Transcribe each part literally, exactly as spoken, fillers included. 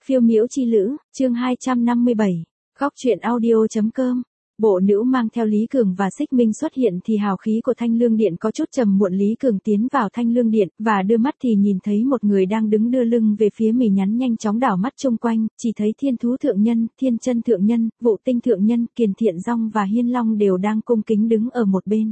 Phiêu miễu chi lữ, chương hai trăm năm mươi bảy. Góc truyện audio.com. Bộ nữ mang theo Lý Cường và Xích Minh xuất hiện thì hào khí của Thanh Lương Điện có chút trầm muộn. Lý Cường tiến vào Thanh Lương Điện, và đưa mắt thì nhìn thấy một người đang đứng đưa lưng về phía mình, nhắn nhanh chóng đảo mắt chung quanh, chỉ thấy Thiên Thú Thượng Nhân, Thiên Chân Thượng Nhân, Vụ Tinh Thượng Nhân, Kiền Thiện Dong và Hiên Long đều đang cung kính đứng ở một bên.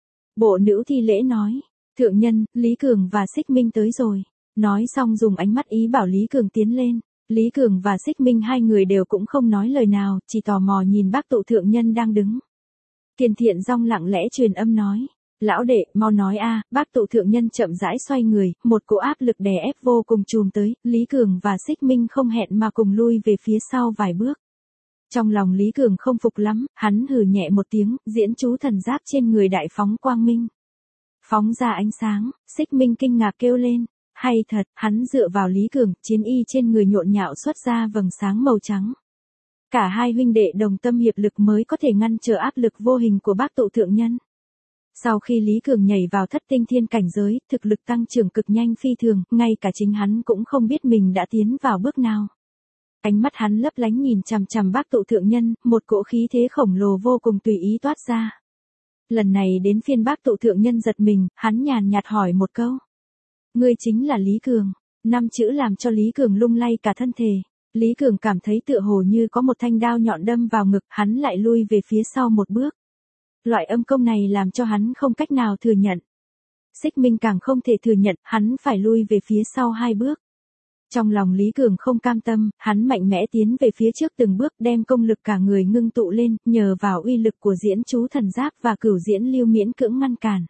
Bộ nữ thi lễ nói, Thượng Nhân, Lý Cường và Xích Minh tới rồi. Nói xong dùng ánh mắt ý bảo Lý Cường tiến lên. Lý Cường và Xích Minh hai người đều cũng không nói lời nào, chỉ tò mò nhìn bác tụ thượng nhân đang đứng. Kiền Thiện Dong lặng lẽ truyền âm nói, lão đệ, mau nói a. Bác tụ thượng nhân chậm rãi xoay người, một cỗ áp lực đè ép vô cùng trùm tới, Lý Cường và Xích Minh không hẹn mà cùng lui về phía sau vài bước. Trong lòng Lý Cường không phục lắm, hắn hừ nhẹ một tiếng, diễn chú thần giáp trên người đại phóng quang minh. Phóng ra ánh sáng, Xích Minh kinh ngạc kêu lên. Hay thật, hắn dựa vào Lý Cường, chiến y trên người nhộn nhạo xuất ra vầng sáng màu trắng. Cả hai huynh đệ đồng tâm hiệp lực mới có thể ngăn trở áp lực vô hình của bác tụ thượng nhân. Sau khi Lý Cường nhảy vào thất tinh thiên cảnh giới, thực lực tăng trưởng cực nhanh phi thường, ngay cả chính hắn cũng không biết mình đã tiến vào bước nào. Ánh mắt hắn lấp lánh nhìn chằm chằm bác tụ thượng nhân, một cỗ khí thế khổng lồ vô cùng tùy ý toát ra. Lần này đến phiên bác tụ thượng nhân giật mình, hắn nhàn nhạt hỏi một câu. Ngươi chính là Lý Cường. Năm chữ làm cho Lý Cường lung lay cả thân thể. Lý Cường cảm thấy tựa hồ như có một thanh đao nhọn đâm vào ngực, hắn lại lui về phía sau một bước. Loại âm công này làm cho hắn không cách nào thừa nhận. Xích Minh càng không thể thừa nhận, hắn phải lui về phía sau hai bước. Trong lòng Lý Cường không cam tâm, hắn mạnh mẽ tiến về phía trước từng bước, đem công lực cả người ngưng tụ lên, nhờ vào uy lực của diễn chú thần giáp và cửu diễn lưu miễn cưỡng ngăn cản.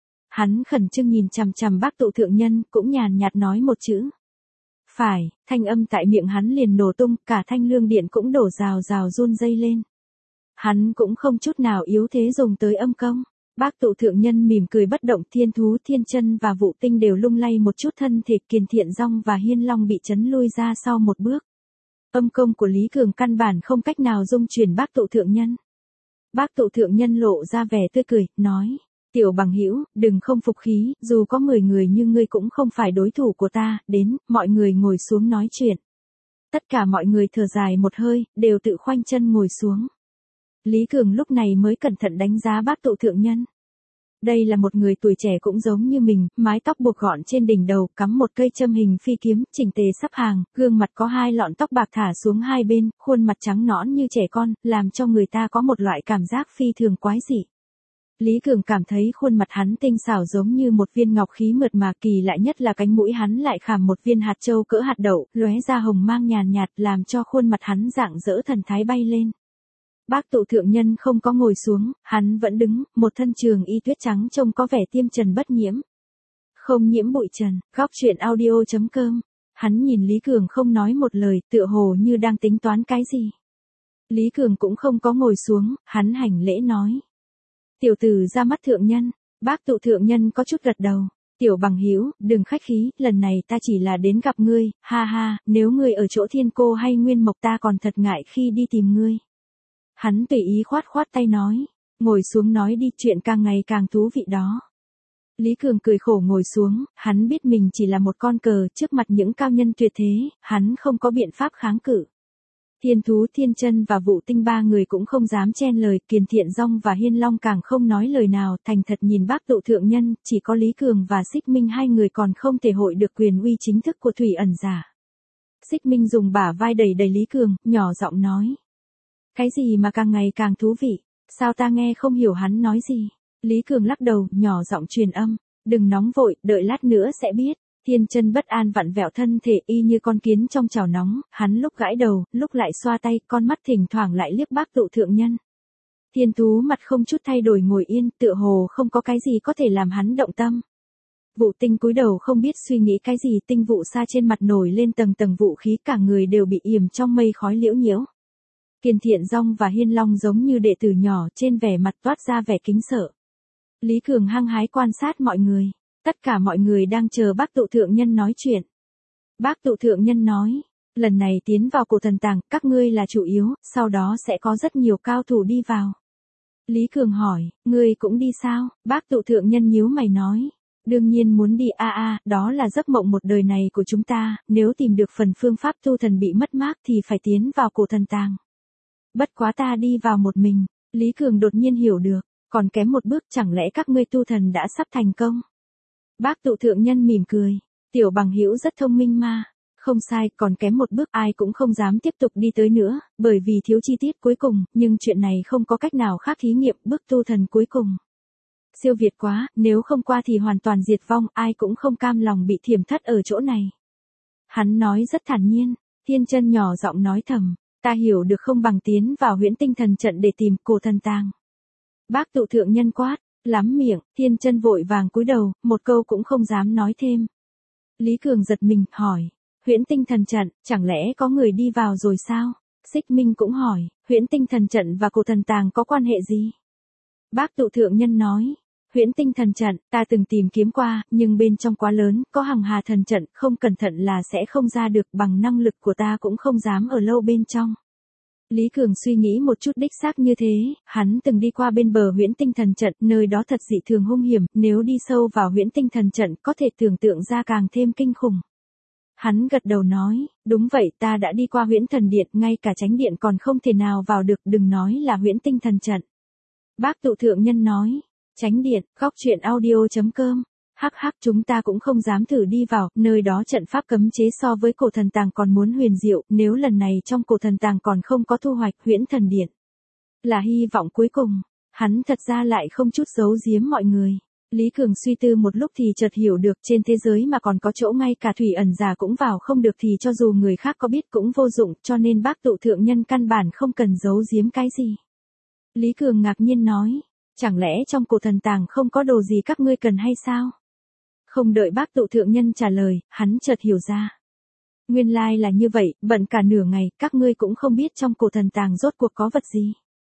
Hắn khẩn trương nhìn chằm chằm bác tụ thượng nhân, cũng nhàn nhạt nói một chữ. Phải, thanh âm tại miệng hắn liền nổ tung, cả Thanh Lương Điện cũng đổ rào rào run rây lên. Hắn cũng không chút nào yếu thế dùng tới âm công. Bác tụ thượng nhân mỉm cười bất động, Thiên Thú, Thiên Chân và Vụ Tinh đều lung lay một chút, thân thể Kiền Thiện Dong và Hiên Long bị chấn lui ra sau một bước. Âm công của Lý Cường căn bản không cách nào dung chuyển bác tụ thượng nhân. Bác tụ thượng nhân lộ ra vẻ tươi cười, nói. Tiểu bằng hữu, đừng không phục khí, dù có mười người nhưng ngươi cũng không phải đối thủ của ta, đến, mọi người ngồi xuống nói chuyện. Tất cả mọi người thở dài một hơi, đều tự khoanh chân ngồi xuống. Lý Cường lúc này mới cẩn thận đánh giá bác tụ thượng nhân. Đây là một người tuổi trẻ cũng giống như mình, mái tóc buộc gọn trên đỉnh đầu, cắm một cây châm hình phi kiếm, chỉnh tề sắp hàng, gương mặt có hai lọn tóc bạc thả xuống hai bên, khuôn mặt trắng nõn như trẻ con, làm cho người ta có một loại cảm giác phi thường quái dị. Lý Cường cảm thấy khuôn mặt hắn tinh xảo giống như một viên ngọc khí mượt mà, kỳ lạ nhất là cánh mũi hắn lại khảm một viên hạt châu cỡ hạt đậu, lóe ra hồng mang nhàn nhạt, làm cho khuôn mặt hắn rạng rỡ thần thái bay lên. Bác tụ thượng nhân không có ngồi xuống, hắn vẫn đứng, một thân trường y tuyết trắng trông có vẻ tiêm trần bất nhiễm. Không nhiễm bụi trần, góc truyện audio.com. Hắn nhìn Lý Cường không nói một lời, tựa hồ như đang tính toán cái gì. Lý Cường cũng không có ngồi xuống, hắn hành lễ nói. Tiểu tử ra mắt thượng nhân. Bác tụ thượng nhân có chút gật đầu. Tiểu bằng hữu, đừng khách khí, lần này ta chỉ là đến gặp ngươi, ha ha, nếu ngươi ở chỗ Thiên Cô hay Nguyên Mộc ta còn thật ngại khi đi tìm ngươi. Hắn tùy ý khoát khoát tay nói, ngồi xuống nói đi, chuyện càng ngày càng thú vị đó. Lý Cường cười khổ ngồi xuống, hắn biết mình chỉ là một con cờ trước mặt những cao nhân tuyệt thế, hắn không có biện pháp kháng cự. Thiên Thú, Thiên Chân và Vụ Tinh ba người cũng không dám chen lời, Kiền Thiện Dong và Hiên Long càng không nói lời nào, thành thật nhìn bác tụ thượng nhân, chỉ có Lý Cường và Xích Minh hai người còn không thể hội được quyền uy chính thức của thủy ẩn giả. Xích Minh dùng bả vai đẩy đẩy Lý Cường, nhỏ giọng nói. Cái gì mà càng ngày càng thú vị, sao ta nghe không hiểu hắn nói gì? Lý Cường lắc đầu, nhỏ giọng truyền âm, đừng nóng vội, đợi lát nữa sẽ biết. Thiên Chân bất an vặn vẹo thân thể y như con kiến trong chảo nóng, hắn lúc gãi đầu, lúc lại xoa tay, con mắt thỉnh thoảng lại liếc bác tụ thượng nhân. Thiên Thú mặt không chút thay đổi ngồi yên, tựa hồ không có cái gì có thể làm hắn động tâm. Vụ Tinh cúi đầu không biết suy nghĩ cái gì, tinh vụ sa trên mặt nổi lên tầng tầng vũ khí, cả người đều bị yểm trong mây khói liễu nhiễu. Kiền Thiện Dong và Hiên Long giống như đệ tử nhỏ, trên vẻ mặt toát ra vẻ kính sợ. Lý Cường hăng hái quan sát mọi người. Tất cả mọi người đang chờ bác tụ thượng nhân nói chuyện. Bác tụ thượng nhân nói, lần này tiến vào cổ thần tàng, các ngươi là chủ yếu, sau đó sẽ có rất nhiều cao thủ đi vào. Lý Cường hỏi, ngươi cũng đi sao? Bác tụ thượng nhân nhíu mày nói, Đương nhiên muốn đi a a, đó là giấc mộng một đời này của chúng ta, nếu tìm được phần phương pháp tu thần bị mất mát thì phải tiến vào cổ thần tàng. Bất quá ta đi vào một mình, Lý Cường đột nhiên hiểu được, còn kém một bước chẳng lẽ các ngươi tu thần đã sắp thành công. Bác tụ thượng nhân mỉm cười, tiểu bằng hữu rất thông minh mà. Không sai, còn kém một bước ai cũng không dám tiếp tục đi tới nữa, bởi vì thiếu chi tiết cuối cùng, nhưng chuyện này không có cách nào khác thí nghiệm bước tu thần cuối cùng. Siêu việt quá, nếu không qua thì hoàn toàn diệt vong, ai cũng không cam lòng bị thiểm thất ở chỗ này. Hắn nói rất thản nhiên, Thiên Chân nhỏ giọng nói thầm, ta hiểu được không bằng tiến vào huyễn tinh thần trận để tìm cổ thần tàng. Bác tụ thượng nhân quát, lắm miệng, Thiên Chân vội vàng cúi đầu, một câu cũng không dám nói thêm. Lý Cường giật mình, hỏi, huyễn tinh thần trận, chẳng lẽ có người đi vào rồi sao? Xích Minh cũng hỏi, huyễn tinh thần trận và cổ thần tàng có quan hệ gì? Bác tụ thượng nhân nói, huyễn tinh thần trận, ta từng tìm kiếm qua, nhưng bên trong quá lớn, có hằng hà thần trận, không cẩn thận là sẽ không ra được, bằng năng lực của ta cũng không dám ở lâu bên trong. Lý Cường suy nghĩ một chút, đích xác như thế, hắn từng đi qua bên bờ huyễn tinh thần trận, nơi đó thật dị thường hung hiểm, nếu đi sâu vào huyễn tinh thần trận có thể tưởng tượng ra càng thêm kinh khủng. Hắn gật đầu nói, đúng vậy, ta đã đi qua huyễn thần điện, ngay cả chánh điện còn không thể nào vào được, đừng nói là huyễn tinh thần trận. Bác tụ thượng nhân nói, chánh điện, góc truyện audio chấm com, hắc hắc chúng ta cũng không dám thử đi vào, nơi đó trận pháp cấm chế so với cổ thần tàng còn muốn huyền diệu, nếu lần này trong cổ thần tàng còn không có thu hoạch, huyễn thần điện là hy vọng cuối cùng. Hắn thật ra lại không chút giấu giếm mọi người. Lý Cường suy tư một lúc thì chợt hiểu được, trên thế giới mà còn có chỗ ngay cả thủy ẩn giả cũng vào không được thì cho dù người khác có biết cũng vô dụng, cho nên bác tụ thượng nhân căn bản không cần giấu giếm cái gì. Lý Cường ngạc nhiên nói, chẳng lẽ trong cổ thần tàng không có đồ gì các ngươi cần hay sao? Không đợi bác tụ thượng nhân trả lời, hắn chợt hiểu ra. Nguyên lai là như vậy, bận cả nửa ngày, các ngươi cũng không biết trong cổ thần tàng rốt cuộc có vật gì.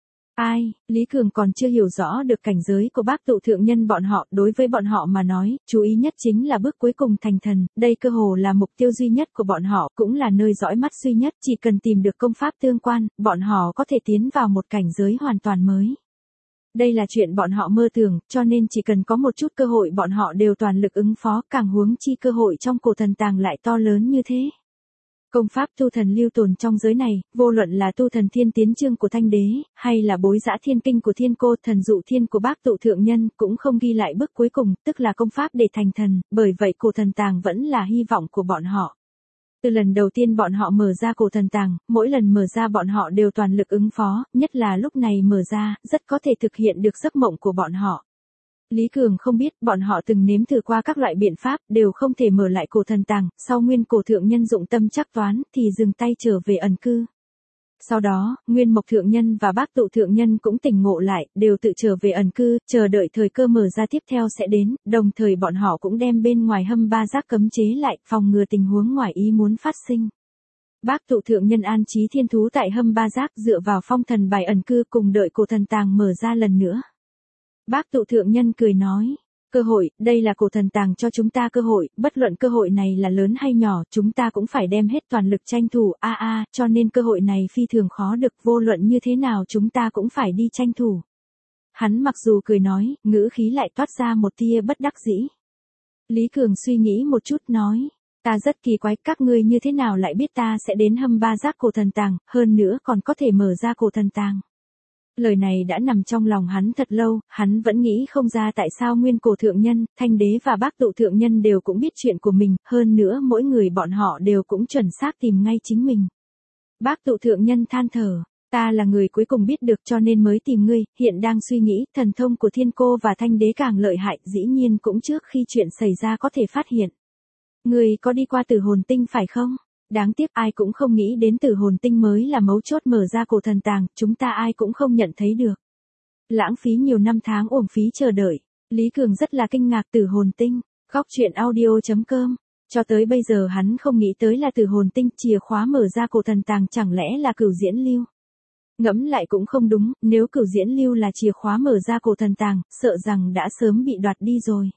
Ai, Lý Cường còn chưa hiểu rõ được cảnh giới của bác tụ thượng nhân bọn họ, đối với bọn họ mà nói, chú ý nhất chính là bước cuối cùng thành thần, đây cơ hồ là mục tiêu duy nhất của bọn họ, cũng là nơi dõi mắt duy nhất, chỉ cần tìm được công pháp tương quan, bọn họ có thể tiến vào một cảnh giới hoàn toàn mới. Đây là chuyện bọn họ mơ tưởng, cho nên chỉ cần có một chút cơ hội bọn họ đều toàn lực ứng phó, càng huống chi cơ hội trong cổ thần tàng lại to lớn như thế. Công pháp tu thần lưu tồn trong giới này, vô luận là tu thần thiên tiến chương của Thanh Đế, hay là bối dã thiên kinh của Thiên Cô, thần dụ thiên của bác tụ thượng nhân, cũng không ghi lại bước cuối cùng, tức là công pháp để thành thần, bởi vậy cổ thần tàng vẫn là hy vọng của bọn họ. Từ lần đầu tiên bọn họ mở ra cổ thần tàng, mỗi lần mở ra bọn họ đều toàn lực ứng phó, nhất là lúc này mở ra, rất có thể thực hiện được giấc mộng của bọn họ. Lý Cường không biết, bọn họ từng nếm thử qua các loại biện pháp, đều không thể mở lại cổ thần tàng, sau nguyên cổ thượng nhân dụng tâm chắc toán, thì dừng tay trở về ẩn cư. Sau đó, Nguyên Mộc thượng nhân và bác tụ thượng nhân cũng tỉnh ngộ lại, đều tự trở về ẩn cư, chờ đợi thời cơ mở ra tiếp theo sẽ đến, đồng thời bọn họ cũng đem bên ngoài hâm ba giác cấm chế lại, phòng ngừa tình huống ngoài ý muốn phát sinh. Bác tụ thượng nhân an trí thiên thú tại hâm ba giác dựa vào phong thần bài ẩn cư cùng đợi cổ thần tàng mở ra lần nữa. Bác tụ thượng nhân cười nói, cơ hội, đây là cổ thần tàng cho chúng ta cơ hội, bất luận cơ hội này là lớn hay nhỏ, chúng ta cũng phải đem hết toàn lực tranh thủ, a a, cho nên cơ hội này phi thường khó được, vô luận như thế nào chúng ta cũng phải đi tranh thủ. Hắn mặc dù cười nói, ngữ khí lại toát ra một tia bất đắc dĩ. Lý Cường suy nghĩ một chút nói, ta rất kỳ quái, các ngươi như thế nào lại biết ta sẽ đến hâm ba giác cổ thần tàng, hơn nữa còn có thể mở ra cổ thần tàng. Lời này đã nằm trong lòng hắn thật lâu, hắn vẫn nghĩ không ra tại sao nguyên cổ thượng nhân, Thanh Đế và bác tụ thượng nhân đều cũng biết chuyện của mình, hơn nữa mỗi người bọn họ đều cũng chuẩn xác tìm ngay chính mình. Bác tụ thượng nhân than thở, ta là người cuối cùng biết được cho nên mới tìm ngươi, hiện đang suy nghĩ, thần thông của Thiên Cô và Thanh Đế càng lợi hại, dĩ nhiên cũng trước khi chuyện xảy ra có thể phát hiện. Ngươi có đi qua Tử Hồn Tinh phải không? Đáng tiếc ai cũng không nghĩ đến Tử Hồn Tinh mới là mấu chốt mở ra cổ thần tàng, chúng ta ai cũng không nhận thấy được. Lãng phí nhiều năm tháng uổng phí chờ đợi. Lý Cường rất là kinh ngạc. Tử Hồn Tinh, góc truyện audio chấm com. Cho tới bây giờ hắn không nghĩ tới là Tử Hồn Tinh, chìa khóa mở ra cổ thần tàng chẳng lẽ là Cửu Diễn Lưu. Ngẫm lại cũng không đúng, nếu Cửu Diễn Lưu là chìa khóa mở ra cổ thần tàng, sợ rằng đã sớm bị đoạt đi rồi.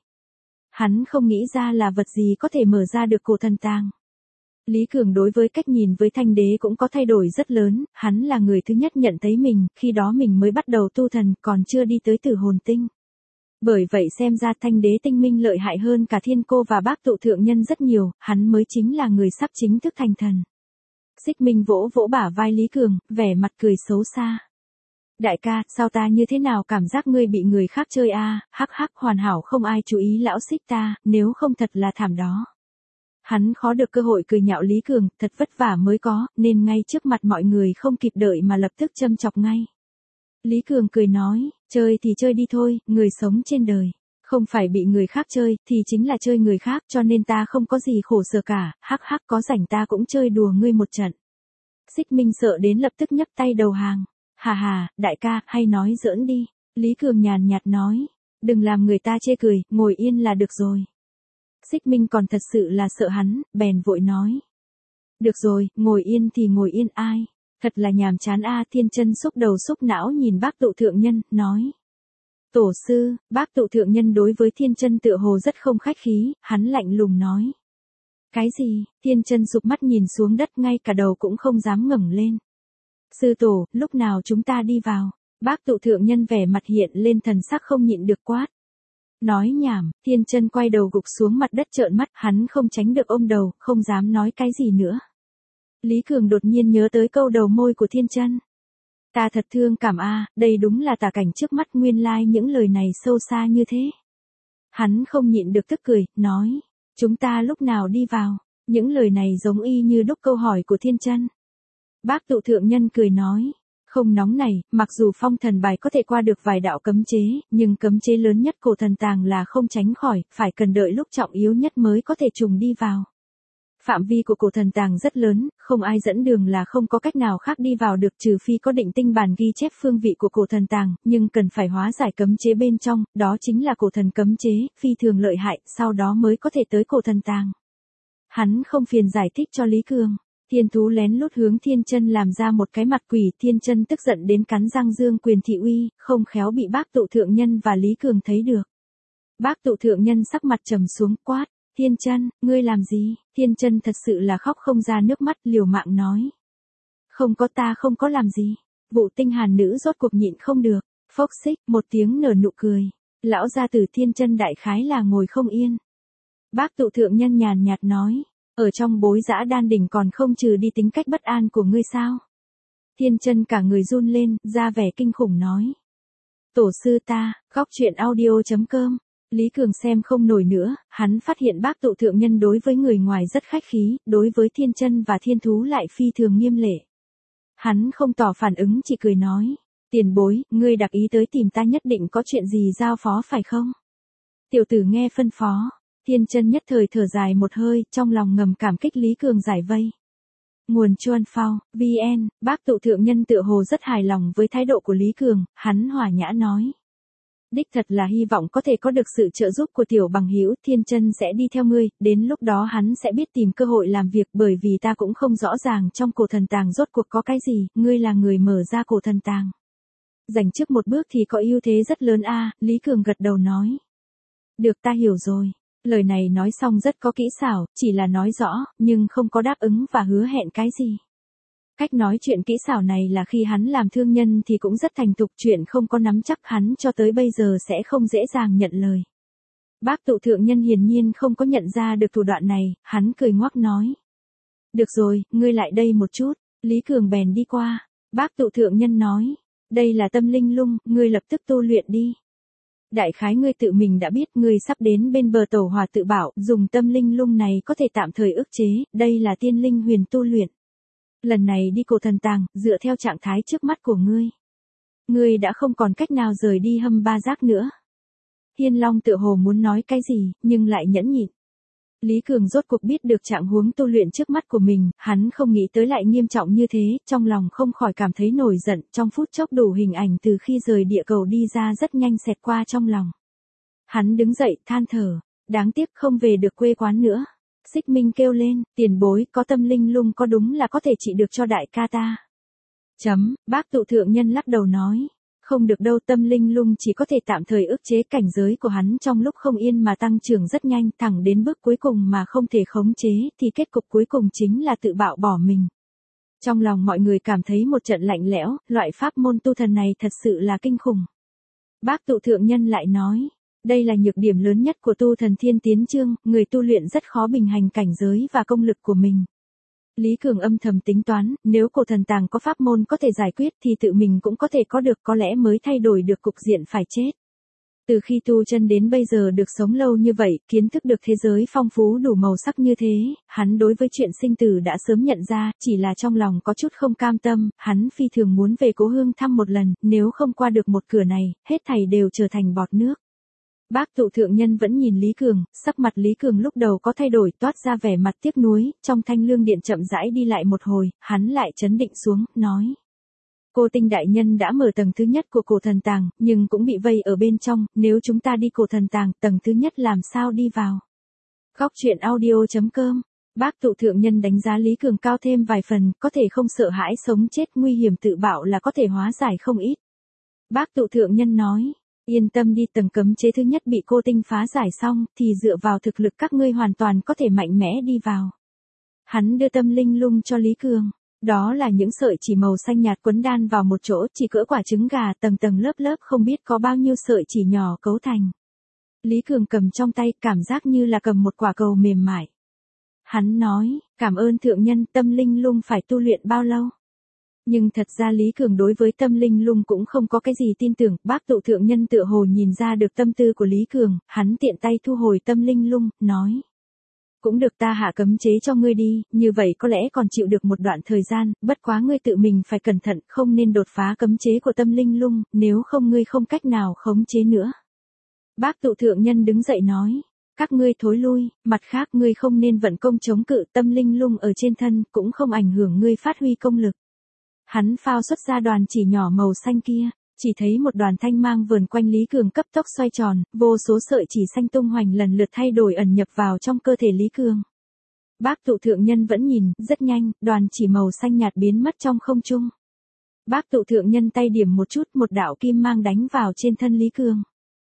Hắn không nghĩ ra là vật gì có thể mở ra được cổ thần tàng. Lý Cường đối với cách nhìn với Thanh Đế cũng có thay đổi rất lớn, hắn là người thứ nhất nhận thấy mình, khi đó mình mới bắt đầu tu thần, còn chưa đi tới Tử Hồn Tinh. Bởi vậy xem ra Thanh đế tinh minh lợi hại hơn cả Thiên Cô và Bác Tụ Thượng Nhân rất nhiều, hắn mới chính là người sắp chính thức thành thần. Xích Minh vỗ vỗ bả vai Lý Cường, vẻ mặt cười xấu xa. Đại ca, sao ta như thế nào cảm giác ngươi bị người khác chơi a? À? Hắc hắc, hoàn hảo không ai chú ý lão Xích ta, nếu không thật là thảm đó. Hắn khó được cơ hội cười nhạo Lý Cường, thật vất vả mới có, nên ngay trước mặt mọi người không kịp đợi mà lập tức châm chọc ngay. Lý Cường cười nói, chơi thì chơi đi thôi, người sống trên đời. Không phải bị người khác chơi, thì chính là chơi người khác, cho nên ta không có gì khổ sở cả, hắc hắc có rảnh ta cũng chơi đùa ngươi một trận. Xích Minh sợ đến lập tức nhấc tay đầu hàng. Hà hà, đại ca, hay nói giỡn đi. Lý Cường nhàn nhạt nói, đừng làm người ta chê cười, ngồi yên là được rồi. Xích Minh còn thật sự là sợ hắn, bèn vội nói. Được rồi, ngồi yên thì ngồi yên ai. Thật là nhàm chán a. Thiên Chân xúc đầu xúc não nhìn Bác Tụ Thượng Nhân, nói. Tổ sư, Bác Tụ Thượng Nhân đối với Thiên Chân tựa hồ rất không khách khí, hắn lạnh lùng nói. Cái gì? Thiên Chân sụp mắt nhìn xuống đất, ngay cả đầu cũng không dám ngẩng lên. Sư tổ, lúc nào chúng ta đi vào? Bác Tụ Thượng Nhân vẻ mặt hiện lên thần sắc không nhịn được quát. Nói nhảm, Thiên Chân quay đầu gục xuống mặt đất trợn mắt, hắn không tránh được ôm đầu, không dám nói cái gì nữa. Lý Cường đột nhiên nhớ tới câu đầu môi của Thiên Chân. Ta thật thương cảm a, đây đúng là tà cảnh trước mắt, nguyên lai những lời này sâu xa như thế. Hắn không nhịn được tức cười, nói, chúng ta lúc nào đi vào? Những lời này giống y như đúc câu hỏi của Thiên Chân. Bác Tụ Thượng Nhân cười nói, không nóng này, mặc dù phong thần bài có thể qua được vài đạo cấm chế, nhưng cấm chế lớn nhất cổ thần tàng là không tránh khỏi, phải cần đợi lúc trọng yếu nhất mới có thể trùng đi vào. Phạm vi của cổ thần tàng rất lớn, không ai dẫn đường là không có cách nào khác đi vào được, trừ phi có định tinh bản ghi chép phương vị của cổ thần tàng, nhưng cần phải hóa giải cấm chế bên trong, đó chính là cổ thần cấm chế, phi thường lợi hại, sau đó mới có thể tới cổ thần tàng. Hắn không phiền giải thích cho Lý Cường. Thiên thú lén lút hướng Thiên Chân làm ra một cái mặt quỷ, Thiên Chân tức giận đến cắn răng dương quyền thị uy, không khéo bị Bác Tụ Thượng Nhân và Lý Cường thấy được. Bác Tụ Thượng Nhân sắc mặt trầm xuống, quát. Thiên Chân, ngươi làm gì? Thiên Chân thật sự là khóc không ra nước mắt, liều mạng nói. Không có, ta không có làm gì. Vụ Tinh Hàn nữ rốt cuộc nhịn không được. Phốc xích, một tiếng nở nụ cười. Lão gia tử Thiên Chân đại khái là ngồi không yên. Bác Tụ Thượng Nhân nhàn nhạt nói. Ở trong bối dã đan đỉnh còn không trừ đi tính cách bất an của ngươi sao? Thiên Chân cả người run lên, ra vẻ kinh khủng nói. Tổ sư ta, góc truyện audio chấm com. Lý Cường xem không nổi nữa, hắn phát hiện Bác Tụ Thượng Nhân đối với người ngoài rất khách khí, đối với Thiên Chân và thiên thú lại phi thường nghiêm lệ. Hắn không tỏ phản ứng, chỉ cười nói, tiền bối, ngươi đặc ý tới tìm ta nhất định có chuyện gì giao phó phải không? Tiểu tử nghe phân phó, Thiên Chân nhất thời thở dài một hơi, trong lòng ngầm cảm kích Lý Cường giải vây. Nguồn Chuan Phao, vê en, Bác Tụ Thượng Nhân tựa hồ rất hài lòng với thái độ của Lý Cường, hắn hòa nhã nói. Đích thật là hy vọng có thể có được sự trợ giúp của tiểu bằng hữu, Thiên Chân sẽ đi theo ngươi, đến lúc đó hắn sẽ biết tìm cơ hội làm việc, bởi vì ta cũng không rõ ràng trong cổ thần tàng rốt cuộc có cái gì, ngươi là người mở ra cổ thần tàng. Dành trước một bước thì có ưu thế rất lớn a. Lý Cường gật đầu nói. Được, ta hiểu rồi. Lời này nói xong rất có kỹ xảo, chỉ là nói rõ, nhưng không có đáp ứng và hứa hẹn cái gì. Cách nói chuyện kỹ xảo này là khi hắn làm thương nhân thì cũng rất thành thục, chuyện không có nắm chắc hắn cho tới bây giờ sẽ không dễ dàng nhận lời. Bác Tụ Thượng Nhân hiển nhiên không có nhận ra được thủ đoạn này, hắn cười ngoác nói. Được rồi, ngươi lại đây một chút. Lý Cường bèn đi qua. Bác Tụ Thượng Nhân nói. Đây là tâm linh lung, ngươi lập tức tu luyện đi. Đại khái ngươi tự mình đã biết, ngươi sắp đến bên bờ tẩu hỏa tự bảo, dùng tâm linh lung này có thể tạm thời ức chế, đây là tiên linh huyền tu luyện. Lần này đi cổ thần tàng, dựa theo trạng thái trước mắt của ngươi. Ngươi đã không còn cách nào rời đi hầm ba giác nữa. Hiên Long tựa hồ muốn nói cái gì, nhưng lại nhẫn nhịn. Lý Cường rốt cuộc biết được trạng huống tu luyện trước mắt của mình, hắn không nghĩ tới lại nghiêm trọng như thế, trong lòng không khỏi cảm thấy nổi giận, trong phút chốc đủ hình ảnh từ khi rời địa cầu đi ra rất nhanh xẹt qua trong lòng. Hắn đứng dậy, than thở, đáng tiếc không về được quê quán nữa. Xích Minh kêu lên, tiền bối, có tâm linh lung có đúng là có thể trị được cho đại ca ta. Chấm, Bác Tụ Thượng Nhân lắc đầu nói. Không được đâu, tâm linh lung chỉ có thể tạm thời ức chế cảnh giới của hắn trong lúc không yên mà tăng trưởng rất nhanh, thẳng đến bước cuối cùng mà không thể khống chế, thì kết cục cuối cùng chính là tự bạo bỏ mình. Trong lòng mọi người cảm thấy một trận lạnh lẽo, loại pháp môn tu thần này thật sự là kinh khủng. Bác Tụ Thượng Nhân lại nói, Đây là nhược điểm lớn nhất của tu thần thiên tiến chương, người tu luyện rất khó bình hành cảnh giới và công lực của mình. Lý Cường âm thầm tính toán, nếu cổ thần tàng có pháp môn có thể giải quyết thì tự mình cũng có thể có được, có lẽ mới thay đổi được cục diện phải chết. Từ khi tu chân đến bây giờ được sống lâu như vậy, kiến thức được thế giới phong phú đủ màu sắc như thế, hắn đối với chuyện sinh tử đã sớm nhận ra, chỉ là trong lòng có chút không cam tâm, hắn phi thường muốn về cố hương thăm một lần, nếu không qua được một cửa này, hết thảy đều trở thành bọt nước. Bác tụ thượng nhân vẫn nhìn Lý Cường, sắc mặt Lý Cường lúc đầu có thay đổi, toát ra vẻ mặt tiếc nuối, trong Thanh Lương Điện chậm rãi đi lại một hồi, hắn lại trấn định xuống, nói. Cô Tinh đại nhân đã mở tầng thứ nhất của cổ thần tàng, nhưng cũng bị vây ở bên trong, nếu chúng ta đi cổ thần tàng, tầng thứ nhất làm sao đi vào? Góc truyện audio chấm com. Bác tụ thượng nhân đánh giá Lý Cường cao thêm vài phần, có thể không sợ hãi sống chết, nguy hiểm tự bạo là có thể hóa giải không ít. Bác tụ thượng nhân nói. Yên tâm đi, tầng cấm chế thứ nhất bị cô Tinh phá giải xong, thì dựa vào thực lực các ngươi hoàn toàn có thể mạnh mẽ đi vào. Hắn đưa tâm linh lung cho Lý Cường. Đó là những sợi chỉ màu xanh nhạt quấn đan vào một chỗ, chỉ cỡ quả trứng gà, tầng tầng lớp lớp không biết có bao nhiêu sợi chỉ nhỏ cấu thành. Lý Cường cầm trong tay, cảm giác như là cầm một quả cầu mềm mại. Hắn nói, cảm ơn thượng nhân, tâm linh lung phải tu luyện bao lâu? Nhưng thật ra Lý Cường đối với tâm linh lung cũng không có cái gì tin tưởng, bác tụ thượng nhân tựa hồ nhìn ra được tâm tư của Lý Cường, hắn tiện tay thu hồi tâm linh lung, nói. Cũng được, ta hạ cấm chế cho ngươi đi, như vậy có lẽ còn chịu được một đoạn thời gian, bất quá ngươi tự mình phải cẩn thận, không nên đột phá cấm chế của tâm linh lung, nếu không ngươi không cách nào khống chế nữa. Bác tụ thượng nhân đứng dậy nói. Các ngươi thối lui, mặt khác ngươi không nên vận công chống cự, tâm linh lung ở trên thân, cũng không ảnh hưởng ngươi phát huy công lực. Hắn phao xuất ra đoàn chỉ nhỏ màu xanh kia, chỉ thấy một đoàn thanh mang vờn quanh Lý Cường cấp tốc xoay tròn, vô số sợi chỉ xanh tung hoành lần lượt thay đổi ẩn nhập vào trong cơ thể Lý Cường. Bác tụ thượng nhân vẫn nhìn, rất nhanh, đoàn chỉ màu xanh nhạt biến mất trong không trung. Bác tụ thượng nhân tay điểm một chút, một đạo kim mang đánh vào trên thân Lý Cường.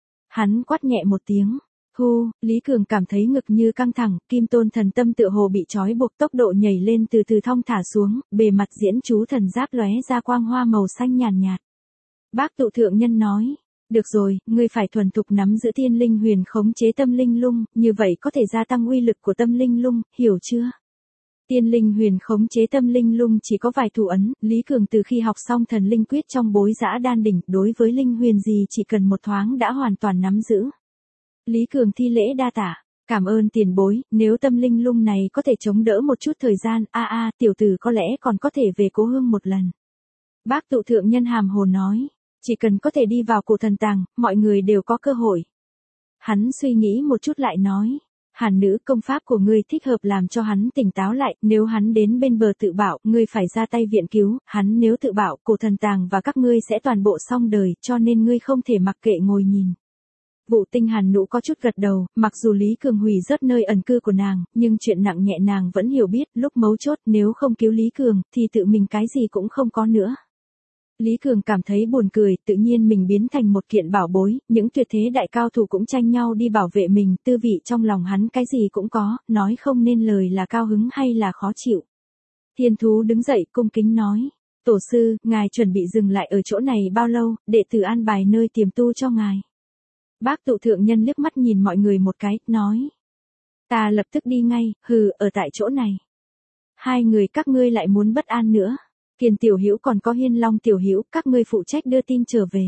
Hắn quát nhẹ một tiếng. Hu, Lý Cường cảm thấy ngực như căng thẳng, kim tôn thần tâm tựa hồ bị trói buộc, tốc độ nhảy lên từ từ thong thả xuống, bề mặt diễn chú thần giáp lóe ra quang hoa màu xanh nhàn nhạt, nhạt. Bác tụ thượng nhân nói, được rồi, ngươi phải thuần thục nắm giữ thiên linh huyền khống chế tâm linh lung, như vậy có thể gia tăng uy lực của tâm linh lung, hiểu chưa? Tiên linh huyền khống chế tâm linh lung chỉ có vài thủ ấn, Lý Cường từ khi học xong thần linh quyết trong bối giã đan đỉnh, đối với linh huyền gì chỉ cần một thoáng đã hoàn toàn nắm giữ. Lý Cường thi lễ đa tạ, cảm ơn tiền bối, nếu tâm linh lung này có thể chống đỡ một chút thời gian, a a, tiểu tử có lẽ còn có thể về cố hương một lần. Bác tụ thượng nhân hàm hồ nói, chỉ cần có thể đi vào cổ thần tàng, mọi người đều có cơ hội. Hắn suy nghĩ một chút lại nói, Hàn nữ, công pháp của ngươi thích hợp làm cho hắn tỉnh táo lại, nếu hắn đến bên bờ tự bạo, ngươi phải ra tay viện cứu, hắn nếu tự bạo, cổ thần tàng và các ngươi sẽ toàn bộ xong đời, cho nên ngươi không thể mặc kệ ngồi nhìn. Vụ Tinh Hàn Nũ có chút gật đầu, mặc dù Lý Cường hủy rớt nơi ẩn cư của nàng, nhưng chuyện nặng nhẹ nàng vẫn hiểu biết, lúc mấu chốt nếu không cứu Lý Cường, thì tự mình cái gì cũng không có nữa. Lý Cường cảm thấy buồn cười, tự nhiên mình biến thành một kiện bảo bối, những tuyệt thế đại cao thủ cũng tranh nhau đi bảo vệ mình, tư vị trong lòng hắn cái gì cũng có, nói không nên lời là cao hứng hay là khó chịu. Thiên thú đứng dậy cung kính nói, tổ sư, ngài chuẩn bị dừng lại ở chỗ này bao lâu, đệ tử an bài nơi tiềm tu cho ngài. Bác tụ thượng nhân liếc mắt nhìn mọi người một cái, nói. Ta lập tức đi ngay, hừ, ở tại chỗ này. Hai người các ngươi lại muốn bất an nữa. Kiền tiểu hữu còn có Hiên Long tiểu hữu, các ngươi phụ trách đưa tin trở về.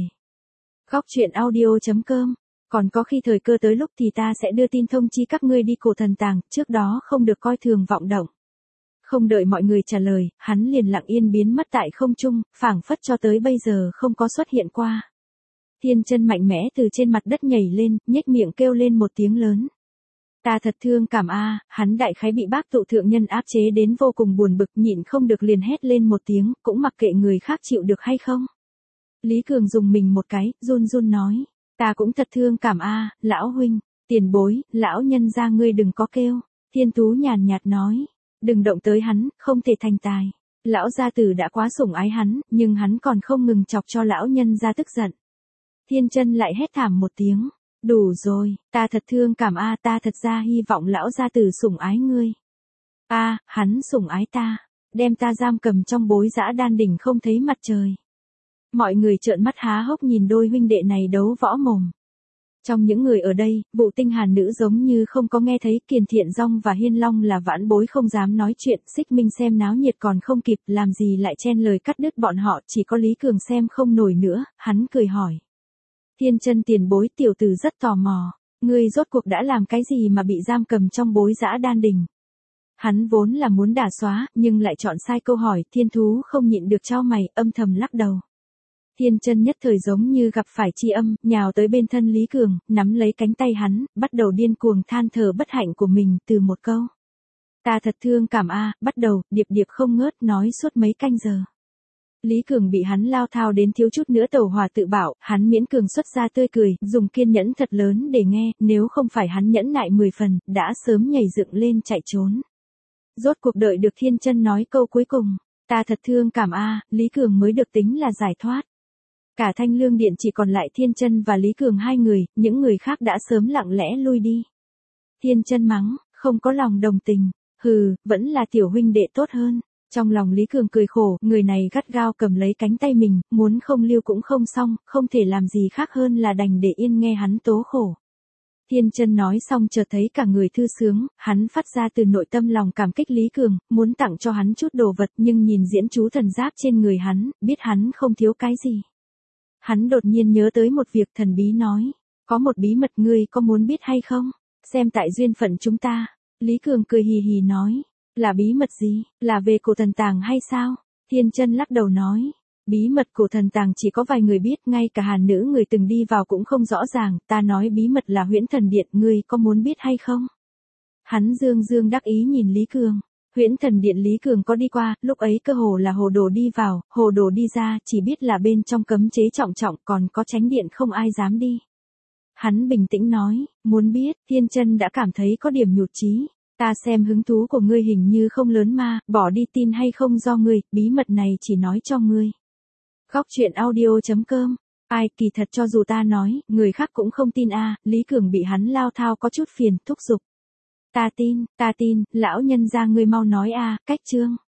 Góc truyện audio chấm com. Còn có khi thời cơ tới lúc thì ta sẽ đưa tin thông chi các ngươi đi cổ thần tàng, trước đó không được coi thường vọng động. Không đợi mọi người trả lời, hắn liền lặng yên biến mất tại không trung, phảng phất cho tới bây giờ không có xuất hiện qua. Thiên chân mạnh mẽ từ trên mặt đất nhảy lên, nhếch miệng kêu lên một tiếng lớn. Ta thật thương cảm a, hắn đại khái bị bác tụ thượng nhân áp chế đến vô cùng buồn bực, nhịn không được liền hét lên một tiếng, cũng mặc kệ người khác chịu được hay không. Lý Cường dùng mình một cái, run run nói, ta cũng thật thương cảm a, lão huynh, tiền bối, lão nhân gia ngươi đừng có kêu. Thiên Tú nhàn nhạt nói, đừng động tới hắn, không thể thành tài. Lão gia tử đã quá sủng ái hắn, nhưng hắn còn không ngừng chọc cho lão nhân gia tức giận. Thiên chân lại hét thảm một tiếng. Đủ rồi, ta thật thương cảm a, ta thật ra hy vọng lão gia tử sủng ái ngươi. A, hắn sủng ái ta, đem ta giam cầm trong bối giã đan đỉnh không thấy mặt trời. Mọi người trợn mắt há hốc nhìn đôi huynh đệ này đấu võ mồm. Trong những người ở đây, Vụ Tinh Hàn nữ giống như không có nghe thấy, Kiền Thiện Dong và Hiên Long là vãn bối không dám nói chuyện, Xích Minh xem náo nhiệt còn không kịp, làm gì lại chen lời cắt đứt bọn họ, chỉ có Lý Cường xem không nổi nữa, hắn cười hỏi. Thiên Chân tiền bối, tiểu tử rất tò mò, ngươi rốt cuộc đã làm cái gì mà bị giam cầm trong Bối Dã Đan Đình? Hắn vốn là muốn đả xóa, nhưng lại chọn sai câu hỏi, Thiên Thú không nhịn được chau mày, âm thầm lắc đầu. Thiên Chân nhất thời giống như gặp phải tri âm, nhào tới bên thân Lý Cường, nắm lấy cánh tay hắn, bắt đầu điên cuồng than thở bất hạnh của mình từ một câu. Ta thật thương cảm a, bắt đầu, điệp điệp không ngớt nói suốt mấy canh giờ. Lý Cường bị hắn lao thao đến thiếu chút nữa tẩu hỏa tự bảo, hắn miễn cường xuất ra tươi cười, dùng kiên nhẫn thật lớn để nghe, nếu không phải hắn nhẫn nại mười phần, đã sớm nhảy dựng lên chạy trốn. Rốt cuộc đợi được Thiên Chân nói câu cuối cùng, ta thật thương cảm a, Lý Cường mới được tính là giải thoát. Cả Thanh Lương Điện chỉ còn lại Thiên Chân và Lý Cường hai người, những người khác đã sớm lặng lẽ lui đi. Thiên Chân mắng, không có lòng đồng tình, hừ, vẫn là tiểu huynh đệ tốt hơn. Trong lòng Lý Cường cười khổ, người này gắt gao cầm lấy cánh tay mình, muốn không lưu cũng không xong, không thể làm gì khác hơn là đành để yên nghe hắn tố khổ. Thiên Chân nói xong chợt thấy cả người thư sướng, hắn phát ra từ nội tâm lòng cảm kích Lý Cường, muốn tặng cho hắn chút đồ vật nhưng nhìn diễn chú thần giáp trên người hắn, biết hắn không thiếu cái gì. Hắn đột nhiên nhớ tới một việc, thần bí nói, có một bí mật ngươi có muốn biết hay không? Xem tại duyên phận chúng ta. Lý Cường cười hì hì nói, là bí mật gì, là về cổ thần tàng hay sao? Thiên Chân lắc đầu nói, bí mật cổ thần tàng chỉ có vài người biết, ngay cả Hàn nữ người từng đi vào cũng không rõ ràng, ta nói bí mật là Huyễn Thần Điện, ngươi có muốn biết hay không? Hắn dương dương đắc ý nhìn Lý Cường. Huyễn Thần Điện Lý Cường có đi qua, lúc ấy cơ hồ là hồ đồ đi vào, hồ đồ đi ra, chỉ biết là bên trong cấm chế trọng trọng, còn có tránh điện không ai dám đi. Hắn bình tĩnh nói, muốn biết, Thiên Chân đã cảm thấy có điểm nhụt chí. Ta xem hứng thú của ngươi hình như không lớn mà, bỏ đi tin hay không do ngươi, bí mật này chỉ nói cho ngươi. Góc truyện audio chấm com. Ai, kỳ thật cho dù ta nói, người khác cũng không tin a. Lý Cường bị hắn lao thao có chút phiền, thúc giục. Ta tin, ta tin, lão nhân gia ngươi mau nói a, cách chương.